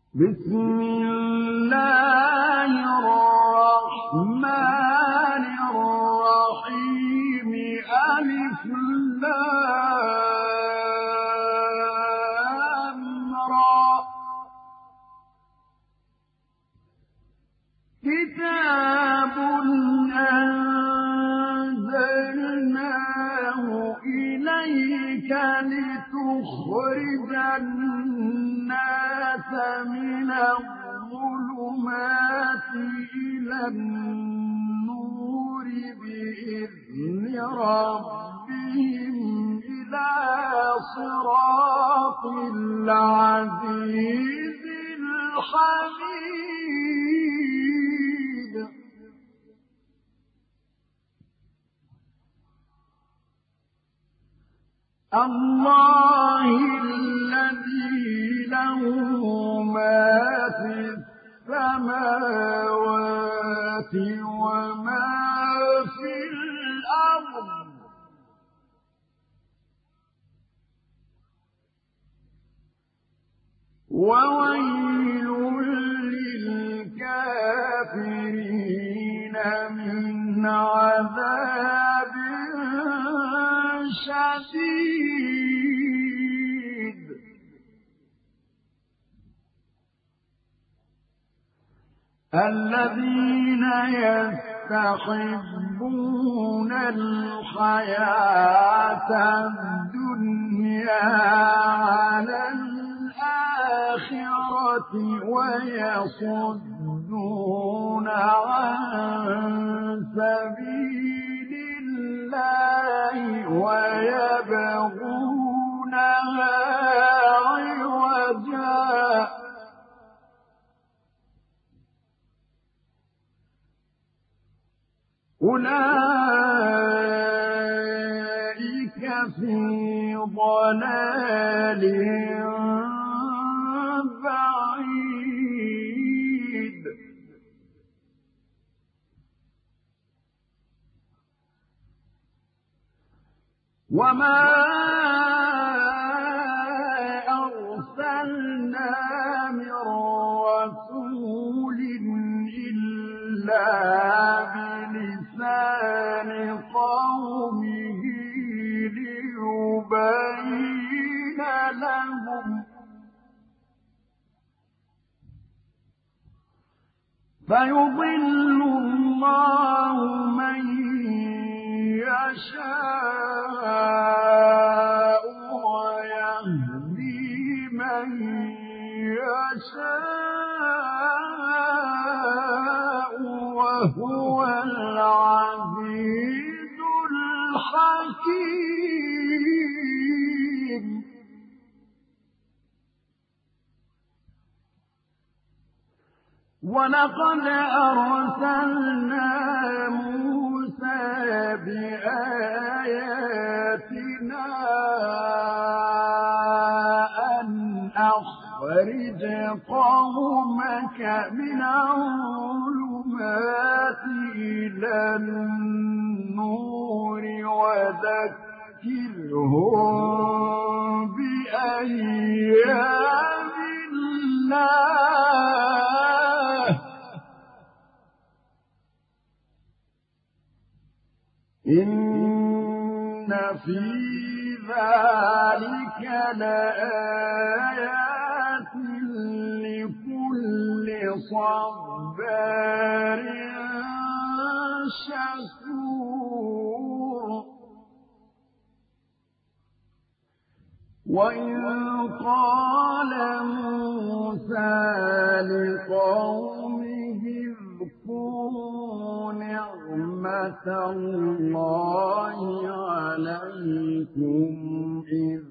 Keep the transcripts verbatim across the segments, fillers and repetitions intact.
بسم الله الرحمن الرحيم ألف لام را كتاب أنزلناه إليك لتخرج الناس من الظلمات إلى النور بإذن ربهم إلى صراط العزيز الحميد الله الذي له ما في السماوات وما في الأرض وويل للكافرين من عذاب شديد الذين يستحبون الحياة الدنيا على الآخرة ويصدون عن سبيل الله ويبغونها عوجا أولئك في ضلال بعيد وما أرسلنا من رسول إلا بلسان قومه ليبين لهم فيضل الله من يشاء ويهدي من يشاء وهو العزيز الحكيم ولقد أرسلنا موسى بآياتنا أن أخرج قومك من الظلمات إلى النور وذكرهم بأيام الله إن في ذلك لآيات لكل صبار شكور وإذ قال موسى لقومه اذكروا نعمة الله عليكم إذ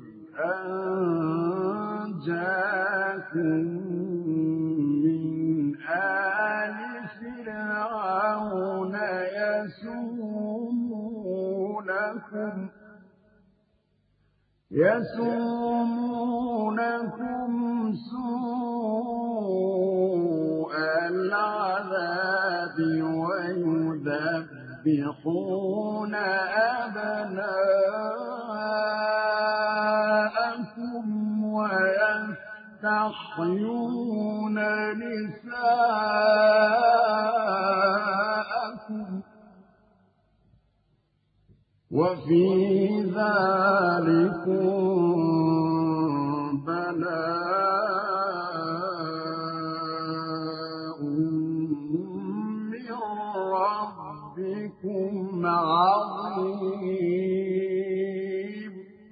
أنجاكم من آل فرعون يسومونكم يسومونكم سوء العذاب ويذبحون أبناءكم ويستحيون نساءكم وفي ذلكم بلاء من ربكم عظيم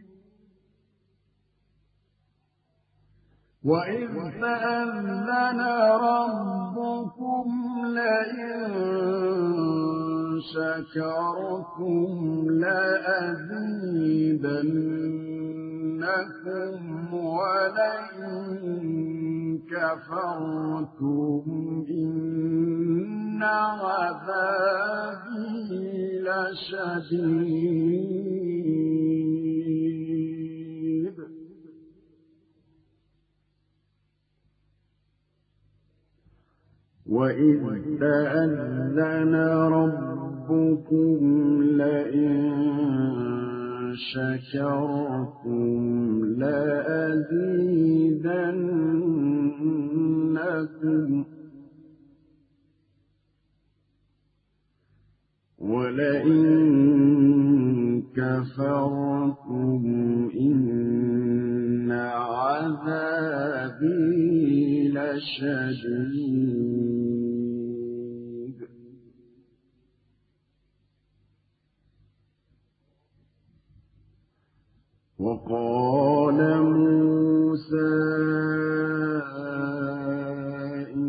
وإذ تأذن ربكم لئن شكرتم لأزيدنكم ولئن كفرتم إن عذابي لشديد وإذ تأذن ربكم لئن شكرتم لأزيدنكم ولئن كفرتم إن عذابي لشديد وقال موسى إن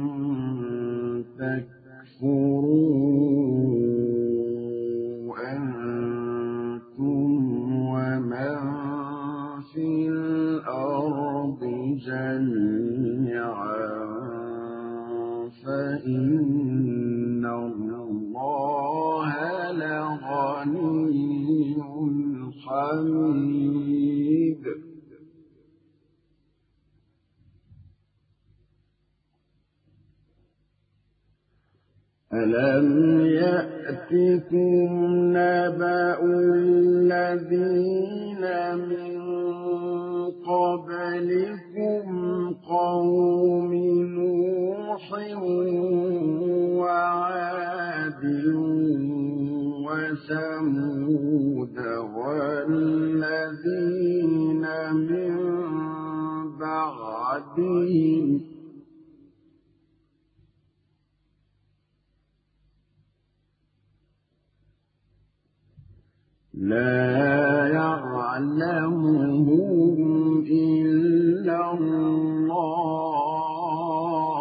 تكفروا أنتم ومن في الأرض جميعا فإن الله لغني حميد ألم يأتكم نبأ الذين من قبلكم قوم نوح وعاد وثمود والذين من بعدهم لا يعلمهم إلا الله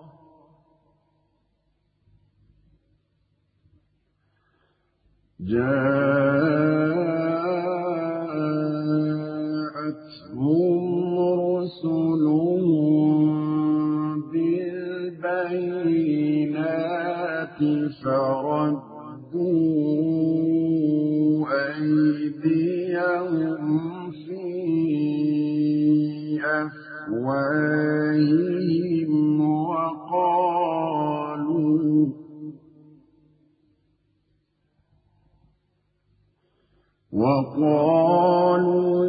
جاءتهم رسلهم بالبينات فردوا أيديهم في أفواههم وقالوا وقالوا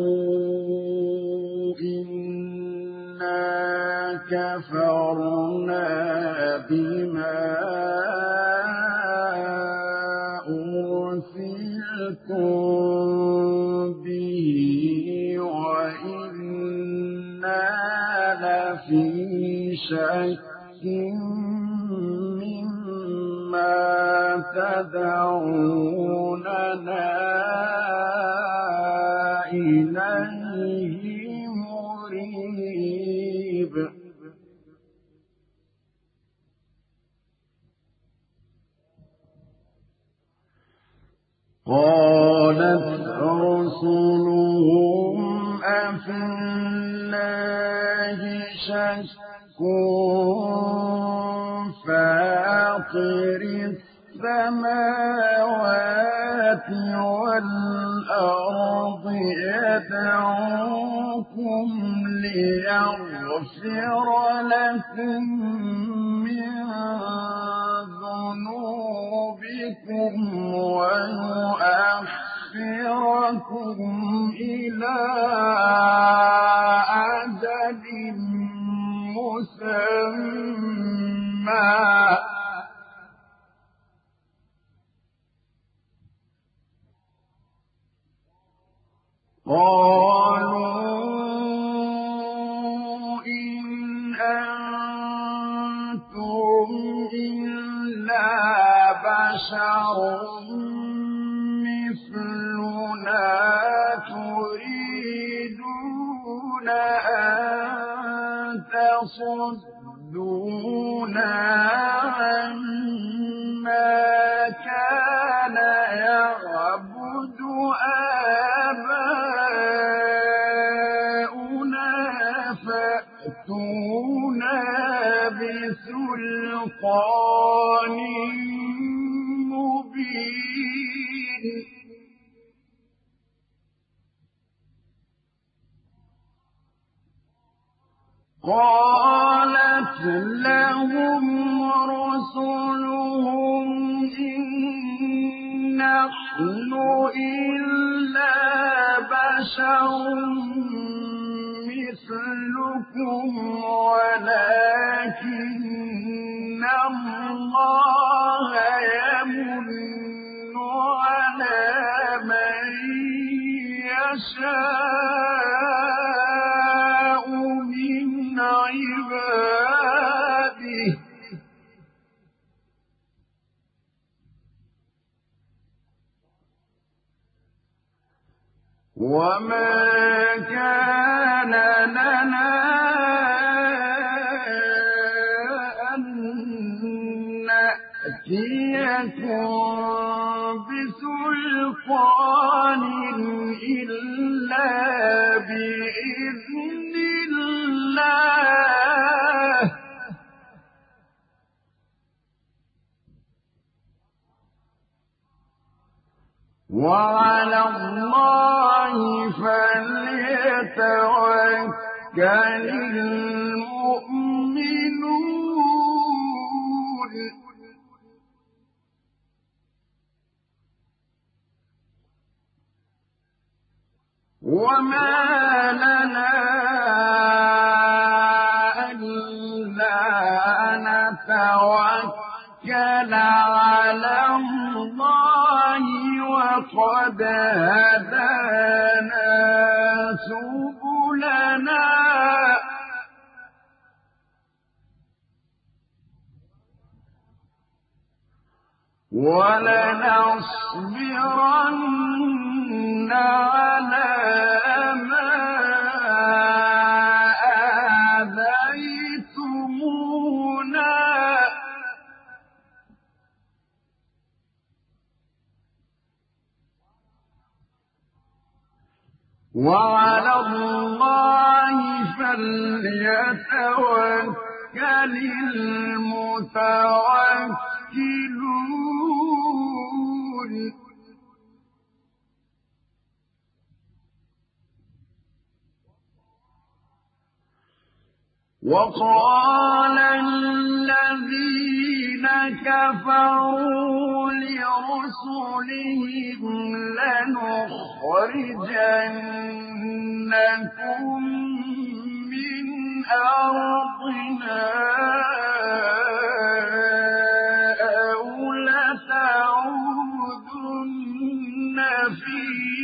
إنا كفرنا بما أرسلتم به وإنا لفي شك مما تدعوننا إليه مريب قالت رسلهم أفي الله شك فاطر السماوات والأرض يدعوكم ليغفر لكم من ذنوبكم ويؤخركم إلى أجل مسمى قالوا إن أنتم إلا بشر مثلنا تريدون أن تصدونا عما كان يعبد آباؤنا فأتونا بسلطان مبين قالت لهم رسلهم إن نحن إلا بشر مثلكم ولكن الله يمن على من يشاء من عباده وما كان لنا أن نأتيكم بسلطان إلا بإذن الله وعلى الله فليتوكل المؤمنون وما لنا ألا نتوكل على الله وقد هدانا سبلنا ولنصبرن على ما آذيتمونا وعلى الله فليتوكل المتوكلون وقال الذين كفروا لرسلهم لنخرجنكم من أرضنا أو لتعودن في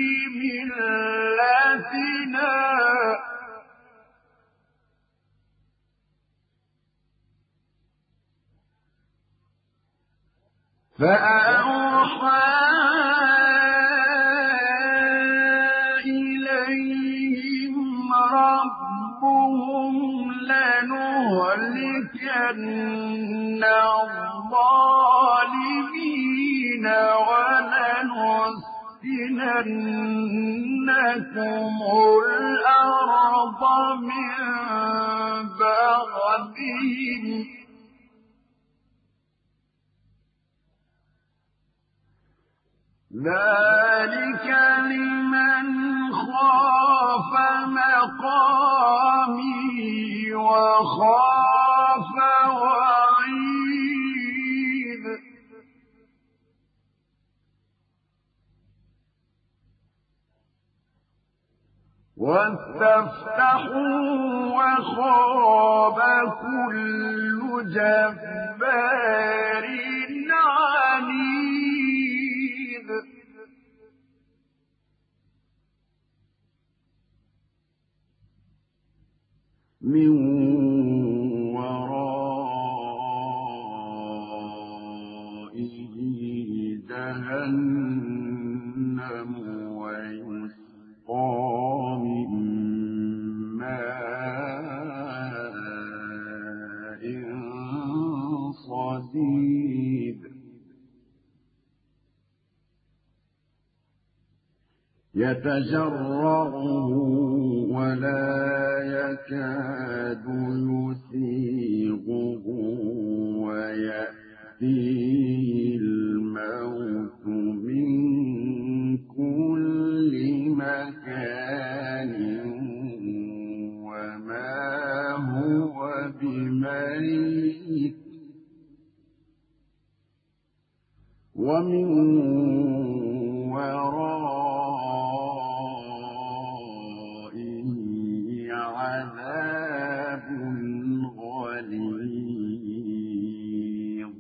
ملتنا فأوحى إليهم ربهم لنهلكن الظالمين ولنسكننكم الأرض من بعدهم ذلك لمن خاف مقامي وخاف وعيد واستفتحوا وخاب كل جبار عنيد من ورائه جهنم ويسقى من ماء صديد يتجرعه ولا يكاد يسيغه ويأتيه الموت من كل مكان وما هو بميت ومن ورائه عذاب غليظ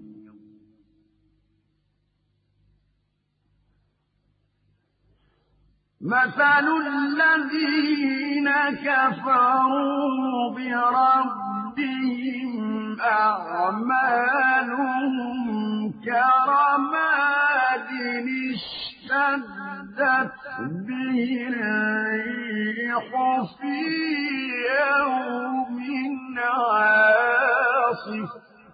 مثل الذين كفروا بربهم أعمالهم كرماد اشتدت به الريح في يوم عاصف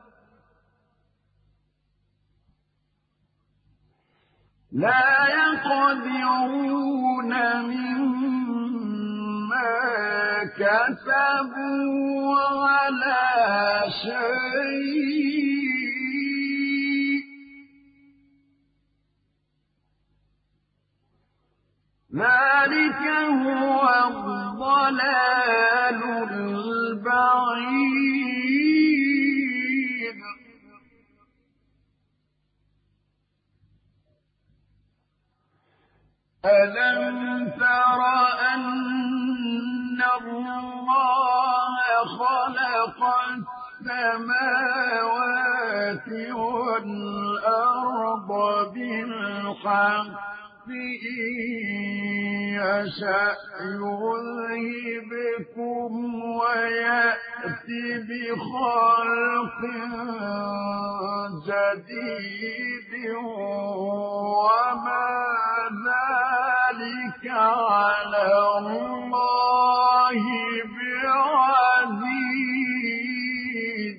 لا يقدرون مما كسبوا على شيء ذلك هو الضلال البعيد ألم تر أن الله خلق السماوات والأرض بالحق إن يشأ يذهبكم ويأتي بخلق جديد وما ذلك على الله بعزيز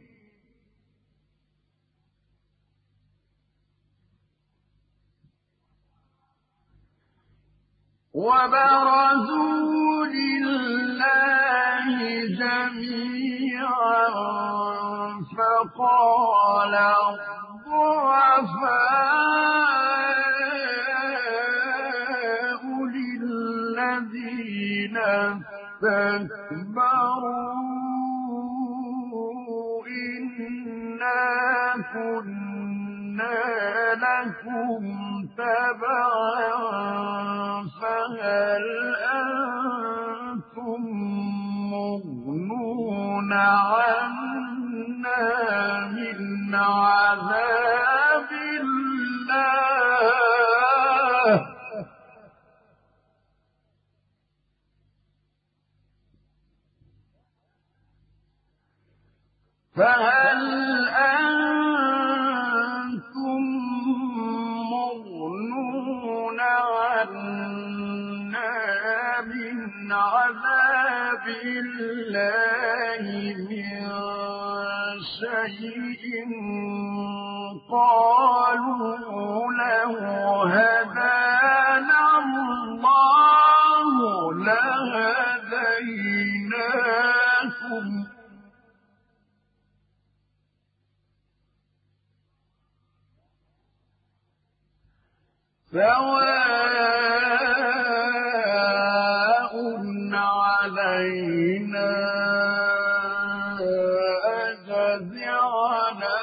وبرزوا لله جميعا فقال الضعفاء للذين استكبروا إنا كنا لكم تبعا فهل أنتم مغنون عنا من عذاب الله فهل أنتم مغنون عنا من عذاب الله من شيء قالوا له هدانا الله لهديناكم سواء علينا أجزعنا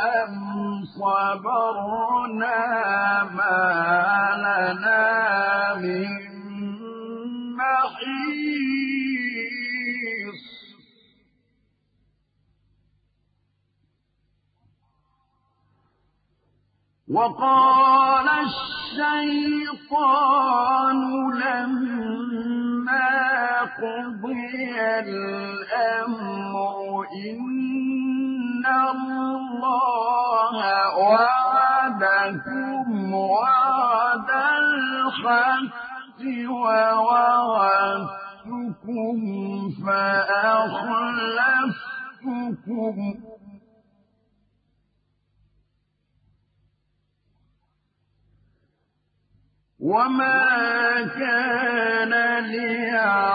أم صبرنا ما لنا من محيص وقال الشيطان لما قضي الأمر إن الله وعدكم وعد الحق ووعدتكم فأخلفتكم وما كان لي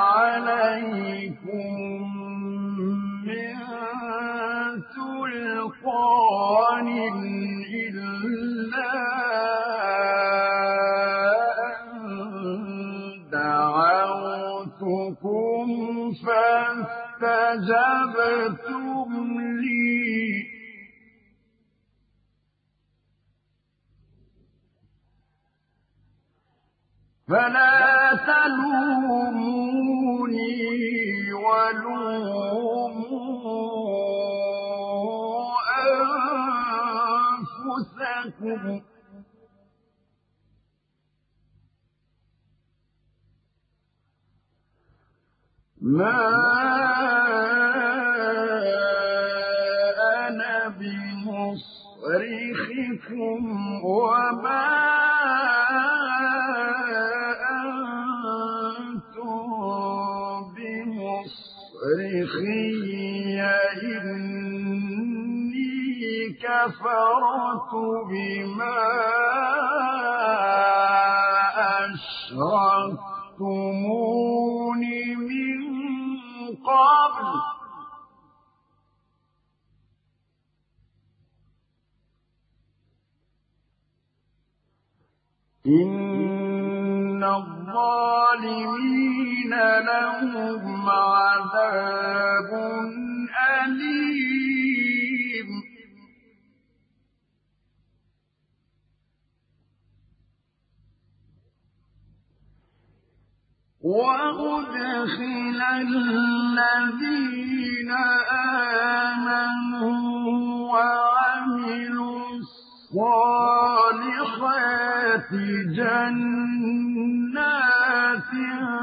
عليكم من سلطان إلا أن دعوتكم فاستجبتم لي فلا تلوموني ولوموا أنفسكم ما أنا بمصرخكم وما بمصرخي إني كفرت بما أشركتمون من قبل إن الظالمين لهم عذاب أليم وأدخل الذين آمنوا وعملوا الصالحات جنات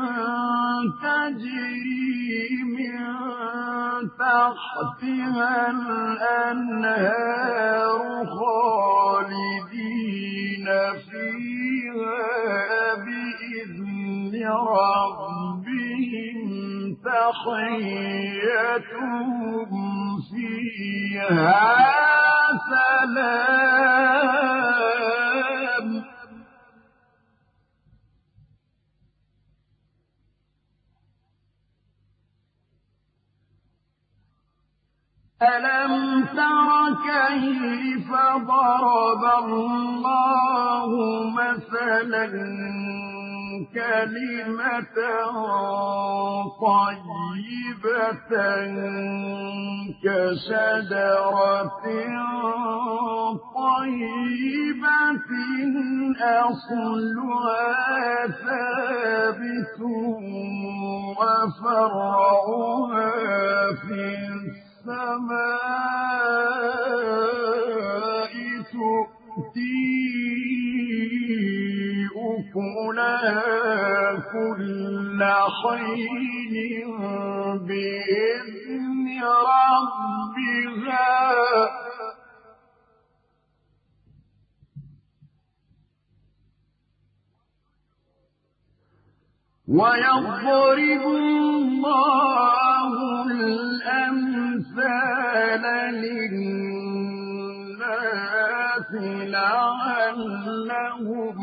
تجري من تحتها الأنهار خالدين فيها بإذن ربهم تحيتهم فيها سلام ألم تر كيف ضرب الله مثلا كلمة طيبة كشجرة طيبة أصلها ثابت وفرعها في السماء تؤتي أكلها كل حين بإذن ربها ويضرب الله الأمثال للناس لعلهم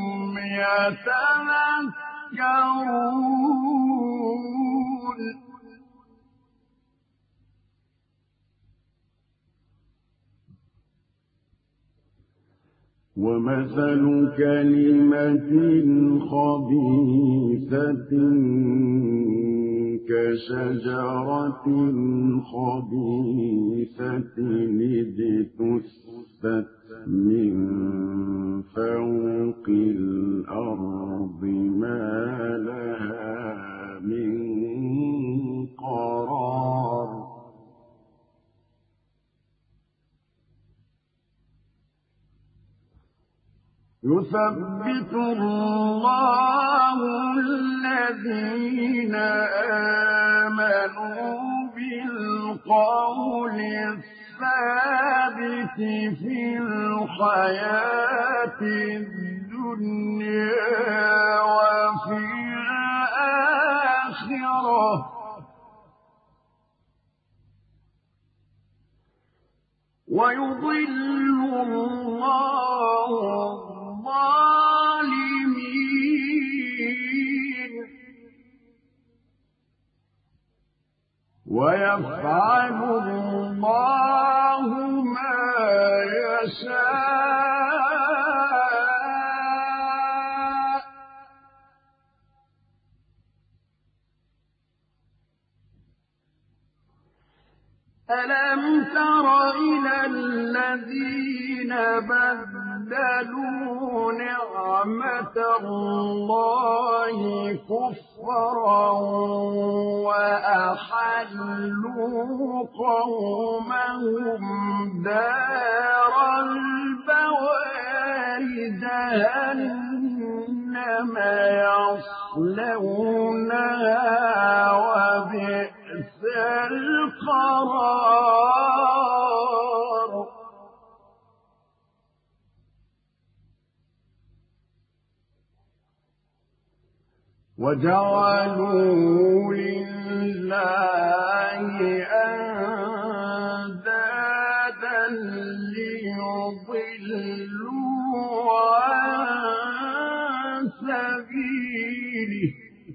يتذكرون ومثل كلمة خبيثة كشجرة خبيثة اجتثت من فوق الأرض ما لها من قرار يثبت الله الذين آمنوا بالقول الثابت في الحياة الدنيا وفي الآخرة ويضل الله الظالمين ويفعل الله ما يشاء ألم تر إلى الذين بدلوا نعمة الله كفرا وأحلوا قومهم دار البوار جهنم يصلونها وبئس القرار وجعلوا لله أندادا ليضلوا عن سبيله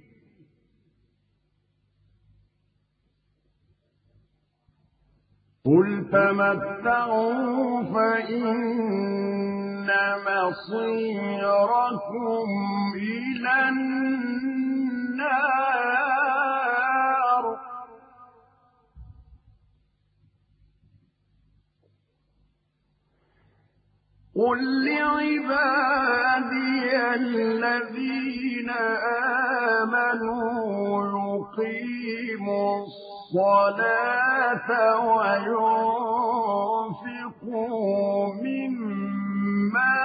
قل تمتعوا فإن مصيركم إلى النار قل لعبادي الذين آمنوا يقيموا الصلاة وينفقوا مما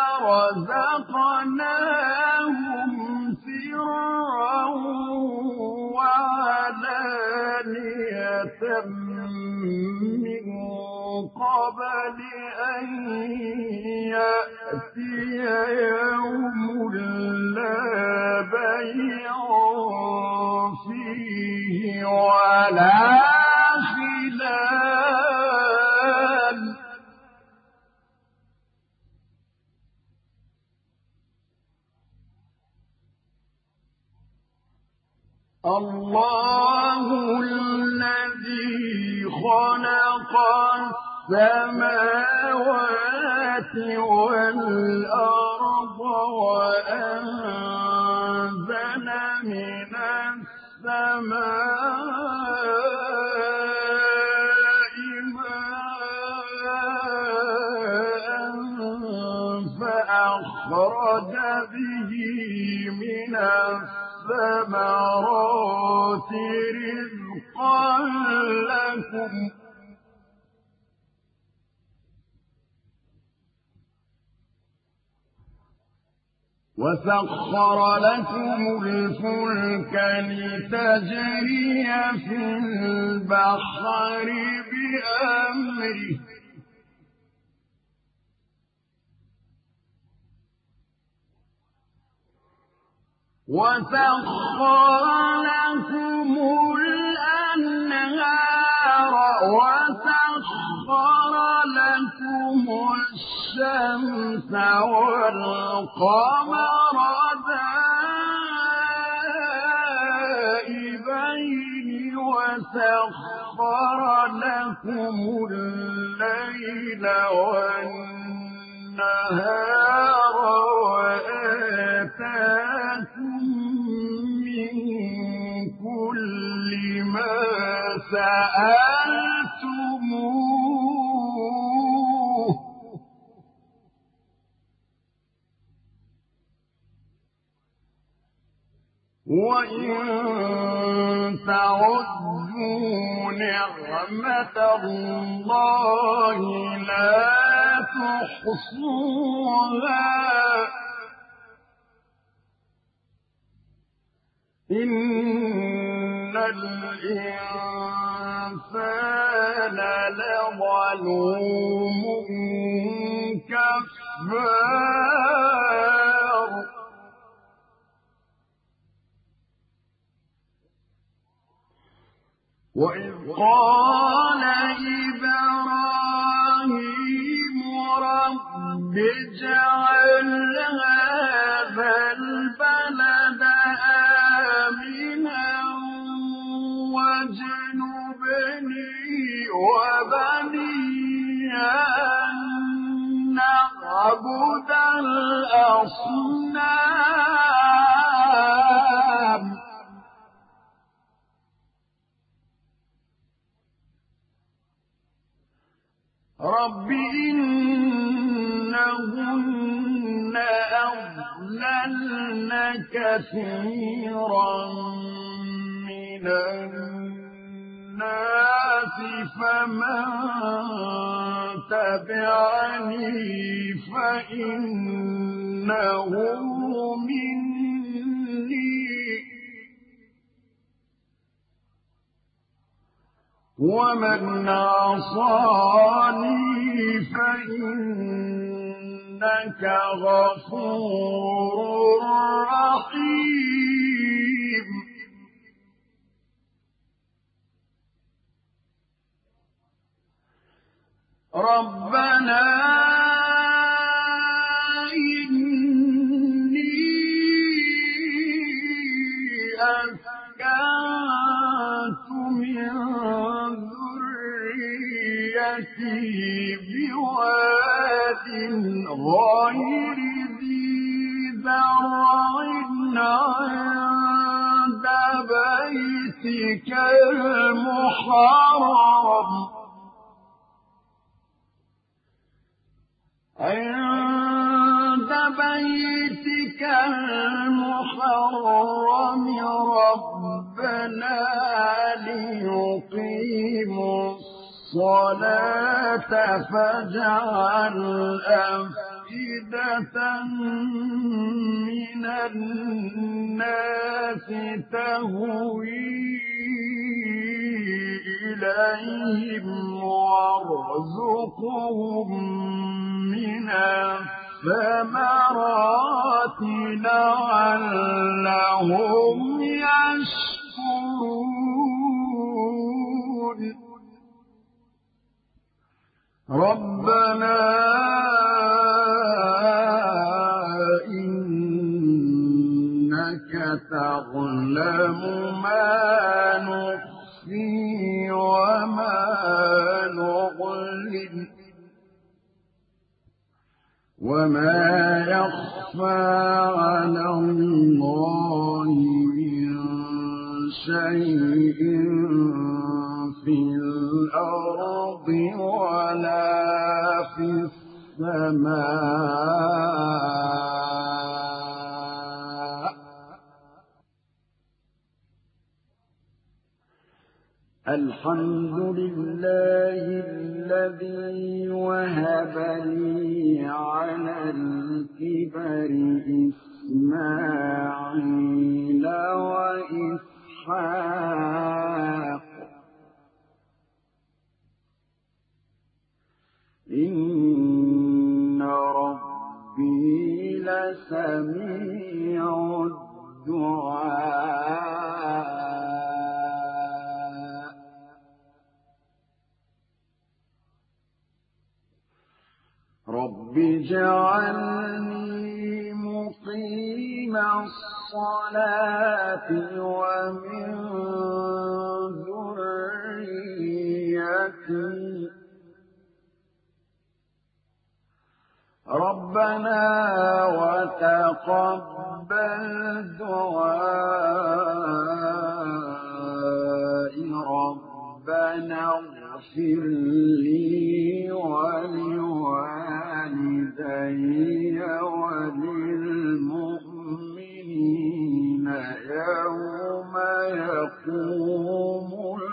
رزقناهم سرا وعلانية من قبل أن يأتي يوم لا بيع فيه ولا خلال الله الذي خلق السماوات والأرض وأنزل من السماء ماء فأخرج به من الثمرات رزقا لكم وسخر لكم الفلك لتجري في البحر بأمره وسخر لكم الأنهار وسخر لكم الشمس والقمر دائبين وسخر لكم الليل والنهار وآتاكم من كل سألتموه وإن تعدوا نعمة الله لا تحصوها إن الإنسان لظلوم كفار وإذ قال إبراهيم رب اجعل هذا البلد آمنا واجنبني وبني أن نعبد الأصنام رب إنهن أضللن كثيرا من الناس فمن تبعني فإنه مني ومن عصاني فإنك غفور رحيم ربنا إني أسكنت من بواد غير ذي زرع عند بيتك المحرم عند بيتك المحرم ربنا ليقيموا الصلاة فاجعل أفئدة من الناس تهوي إليهم وارزقهم من الثمرات لعلهم يشكرون ربنا إنك تعلم ما نخفي وما نعلن وما يخفى على الله من شيء في الأرض ولا في السماء الحمد لله الذي وهب لي على الكبر إسماعيل وإسحاق إن ربي لسميع الدعاء رب اجعلني مقيم الصلاة ومن ذريتي ربنا وتقبل دعائي رب ربنا اغفر لي ولوالدي وللمؤمنين يوم يقوم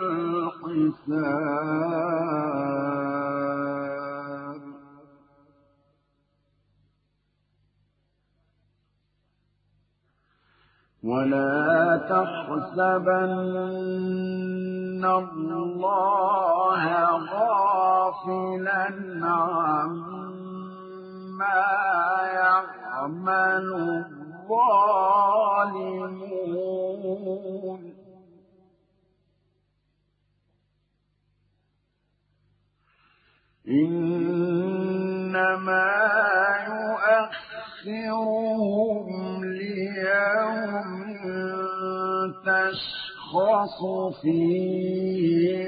الحساب ولا تحسبن الله غافلا عما يعمل الظالمون إنما يؤخرهم ليوم تشخص فيه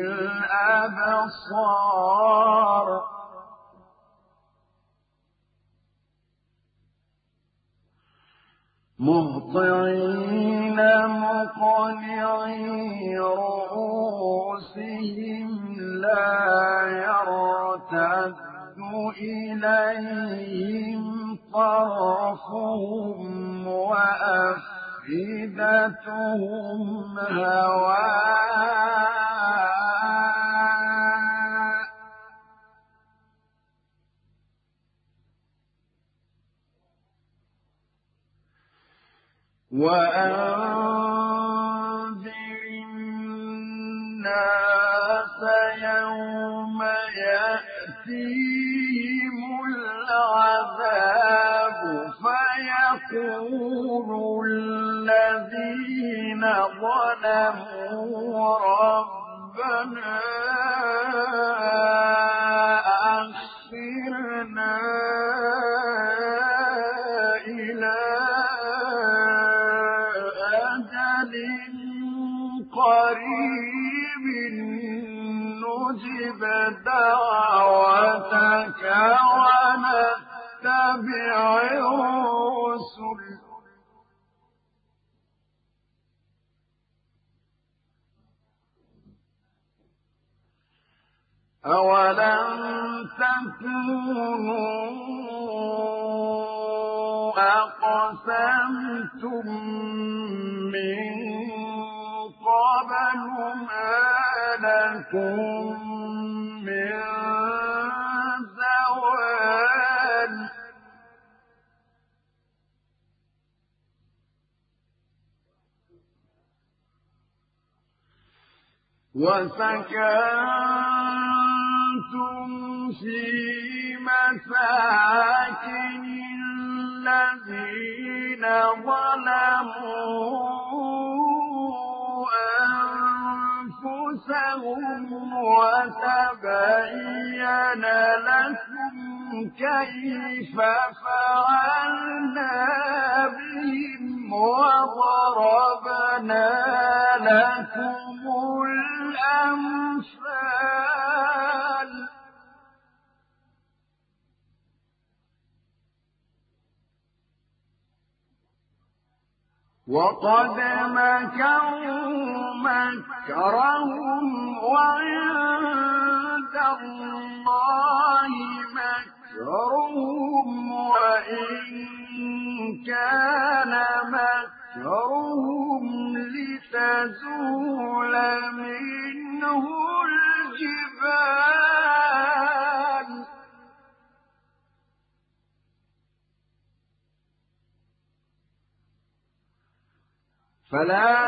الأبصار مهطعين مقنعي رؤوسهم لا يرتد إليهم طرفهم وأفئدتهم هواء وأنذر الناس يوم يأتيهم العذاب فيقول الذين ظلموا ربنا أخرنا إلى أجل قريب نجب دعوتك ونتبع الرسل أولم تكونوا أقسمتم من قبل ما لكم من زوال وسكنتم في مساكن الذين ظلموا أنفسهم وتبين لكم كيف فعلنا بهم وضربنا لكم الأمثال وقد مكروا مكرهم وعند الله مكرهم وإن كان مكرهم لتزول منه الجبال فلا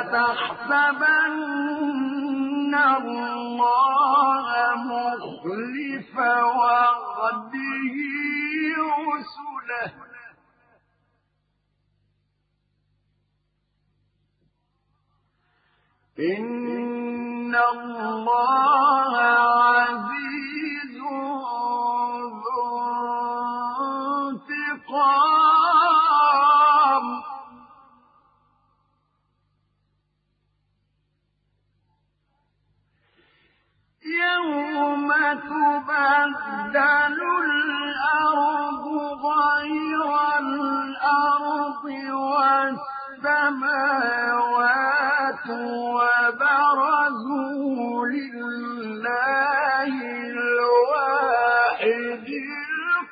تحسبن الله مخلف وعده رسله إن الله عزيز ذو انتقام يوم تبدل الأرض غير الأرض والسماوات وبرزوا لله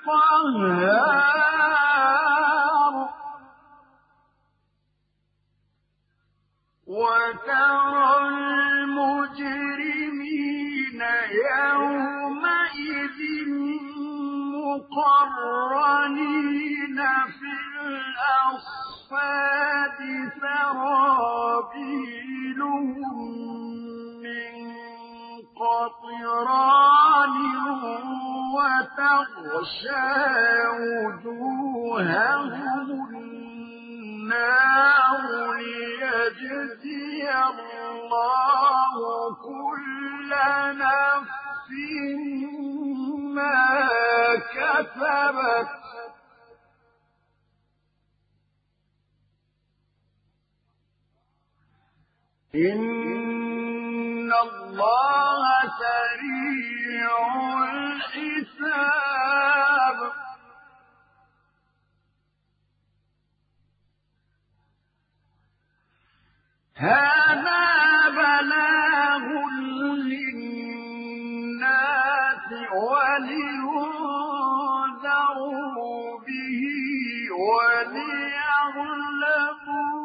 قهار وترى المجرمين يومئذ مقرنين في الأصفاد سرابيلهم من قطران وتغشى وجوههم النار ليجزي الله كل نفس ما كسبت إن الله سريع الحساب هذا بلاغ للناس ولينذروا به وليعلموا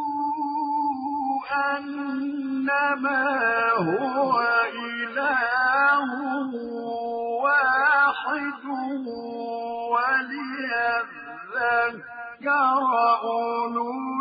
أنما هو إله واحد وليذكر أولو